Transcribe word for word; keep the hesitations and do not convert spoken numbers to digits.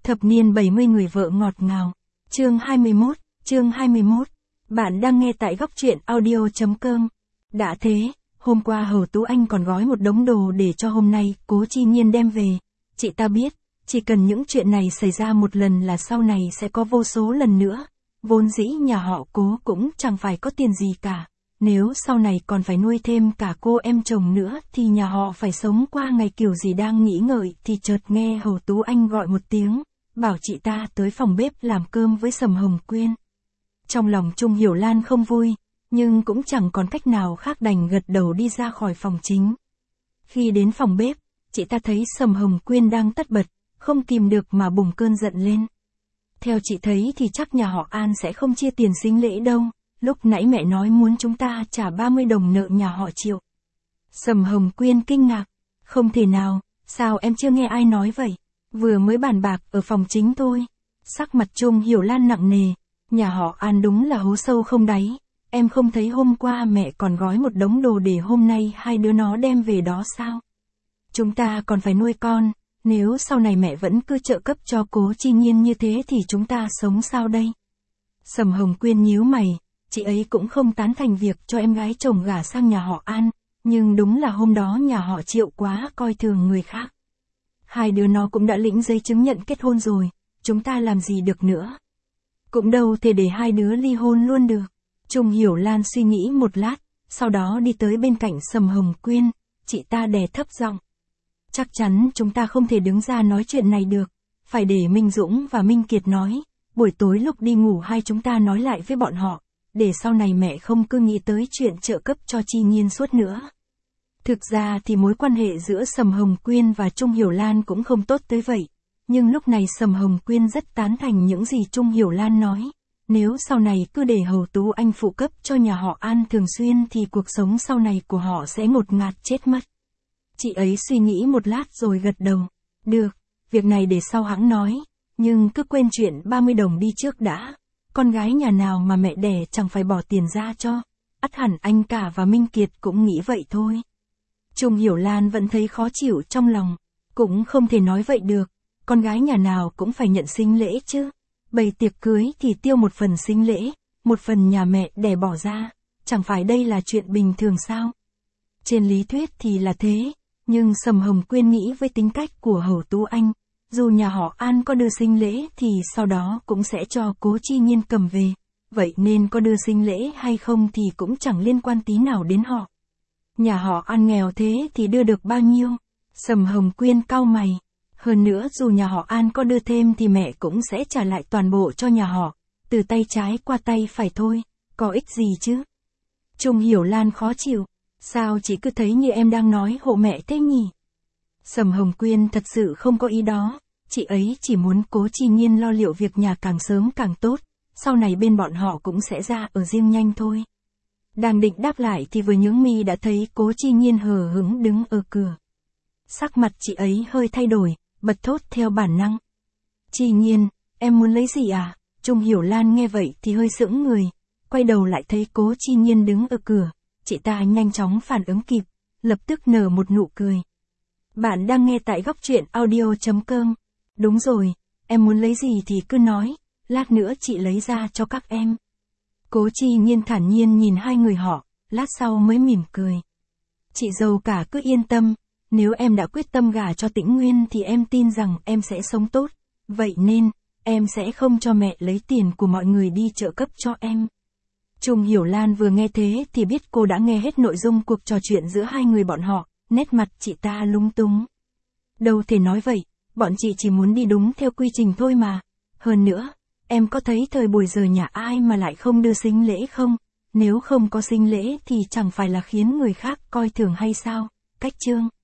Thập niên bảy mươi người vợ ngọt ngào. Chương hai mươi mốt, chương hai mươi mốt. Bạn đang nghe tại góc truyện audio chấm com. Đã thế, hôm qua Hầu Tú Anh còn gói một đống đồ để cho hôm nay Cố Chi Nhiên đem về. Chị ta biết, chỉ cần những chuyện này xảy ra một lần là sau này sẽ có vô số lần nữa. Vốn dĩ nhà họ Cố cũng chẳng phải có tiền gì cả. Nếu sau này còn phải nuôi thêm cả cô em chồng nữa thì nhà họ phải sống qua ngày kiểu gì đang nghĩ ngợi thì chợt nghe Hầu Tú Anh gọi một tiếng, bảo chị ta tới phòng bếp làm cơm với Sầm Hồng Quyên. Trong lòng Trung Hiểu Lan không vui, nhưng cũng chẳng còn cách nào khác đành gật đầu đi ra khỏi phòng chính. Khi đến phòng bếp, chị ta thấy Sầm Hồng Quyên đang tất bật, không kìm được mà bùng cơn giận lên. Theo chị thấy thì chắc nhà họ An sẽ không chia tiền sính lễ đâu, lúc nãy mẹ nói muốn chúng ta trả ba mươi đồng nợ nhà họ Triệu. Sầm Hồng Quyên kinh ngạc, không thể nào, sao em chưa nghe ai nói vậy, vừa mới bàn bạc ở phòng chính thôi. Sắc mặt Trung Hiểu Lan nặng nề, nhà họ An đúng là hố sâu không đáy, em không thấy hôm qua mẹ còn gói một đống đồ để hôm nay hai đứa nó đem về đó sao? Chúng ta còn phải nuôi con, nếu sau này mẹ vẫn cứ trợ cấp cho Cố Chi Nhiên như thế thì chúng ta sống sao đây? Sầm Hồng Quyên nhíu mày, chị ấy cũng không tán thành việc cho em gái chồng gả sang nhà họ An, nhưng đúng là hôm đó nhà họ Triệu quá coi thường người khác. Hai đứa nó cũng đã lĩnh giấy chứng nhận kết hôn rồi, chúng ta làm gì được nữa? Cũng đâu thể để hai đứa ly hôn luôn được. Trung Hiểu Lan suy nghĩ một lát, sau đó đi tới bên cạnh Sầm Hồng Quyên, chị ta đè thấp giọng. Chắc chắn chúng ta không thể đứng ra nói chuyện này được, phải để Minh Dũng và Minh Kiệt nói, buổi tối lúc đi ngủ hai chúng ta nói lại với bọn họ, để sau này mẹ không cứ nghĩ tới chuyện trợ cấp cho Chi Nhiên suốt nữa. Thực ra thì mối quan hệ giữa Sầm Hồng Quyên và Trung Hiểu Lan cũng không tốt tới vậy, nhưng lúc này Sầm Hồng Quyên rất tán thành những gì Trung Hiểu Lan nói. Nếu sau này cứ để Hầu Tú Anh phụ cấp cho nhà họ An thường xuyên thì cuộc sống sau này của họ sẽ ngột ngạt chết mất. Chị ấy suy nghĩ một lát rồi gật đầu. Được, việc này để sau hãng nói, nhưng cứ quên chuyện ba mươi đồng đi trước đã. Con gái nhà nào mà mẹ đẻ chẳng phải bỏ tiền ra cho. Ắt hẳn anh cả và Minh Kiệt cũng nghĩ vậy thôi. Trung Hiểu Lan vẫn thấy khó chịu trong lòng. Cũng không thể nói vậy được. Con gái nhà nào cũng phải nhận sính lễ chứ. Bày tiệc cưới thì tiêu một phần sính lễ, một phần nhà mẹ đẻ bỏ ra. Chẳng phải đây là chuyện bình thường sao? Trên lý thuyết thì là thế. Nhưng Sầm Hồng Quyên nghĩ với tính cách của Hầu Tú Anh, dù nhà họ An có đưa sính lễ thì sau đó cũng sẽ cho Cố Chi Nhiên cầm về, vậy nên có đưa sính lễ hay không thì cũng chẳng liên quan tí nào đến họ. Nhà họ An nghèo thế thì đưa được bao nhiêu? Sầm Hồng Quyên cau mày, hơn nữa dù nhà họ An có đưa thêm thì mẹ cũng sẽ trả lại toàn bộ cho nhà họ, từ tay trái qua tay phải thôi, có ích gì chứ? Trung Hiểu Lan khó chịu. Sao chị cứ thấy như em đang nói hộ mẹ thế nhỉ? Sầm Hồng Quyên thật sự không có ý đó, chị ấy chỉ muốn Cố Chi Nhiên lo liệu việc nhà càng sớm càng tốt, sau này bên bọn họ cũng sẽ ra ở riêng nhanh thôi. Đang định đáp lại thì vừa nhướng mi đã thấy Cố Chi Nhiên hờ hững đứng ở cửa. Sắc mặt chị ấy hơi thay đổi, bật thốt theo bản năng. Chi Nhiên, em muốn lấy gì à? Trung Hiểu Lan nghe vậy thì hơi sững người, quay đầu lại thấy Cố Chi Nhiên đứng ở cửa. Chị ta nhanh chóng phản ứng kịp, lập tức nở một nụ cười. Bạn đang nghe tại góc truyện audio chấm com. Đúng rồi, em muốn lấy gì thì cứ nói, lát nữa chị lấy ra cho các em. Cố Chi Nhiên thản nhiên nhìn hai người họ, lát sau mới mỉm cười. Chị dâu cả cứ yên tâm, nếu em đã quyết tâm gả cho Tĩnh Nguyên thì em tin rằng em sẽ sống tốt, vậy nên, em sẽ không cho mẹ lấy tiền của mọi người đi trợ cấp cho em. Trung Hiểu Lan vừa nghe thế thì biết cô đã nghe hết nội dung cuộc trò chuyện giữa hai người bọn họ, nét mặt chị ta lúng túng. Đâu thể nói vậy, bọn chị chỉ muốn đi đúng theo quy trình thôi mà. Hơn nữa, em có thấy thời buổi giờ nhà ai mà lại không đưa sính lễ không? Nếu không có sính lễ thì chẳng phải là khiến người khác coi thường hay sao? Cách chương.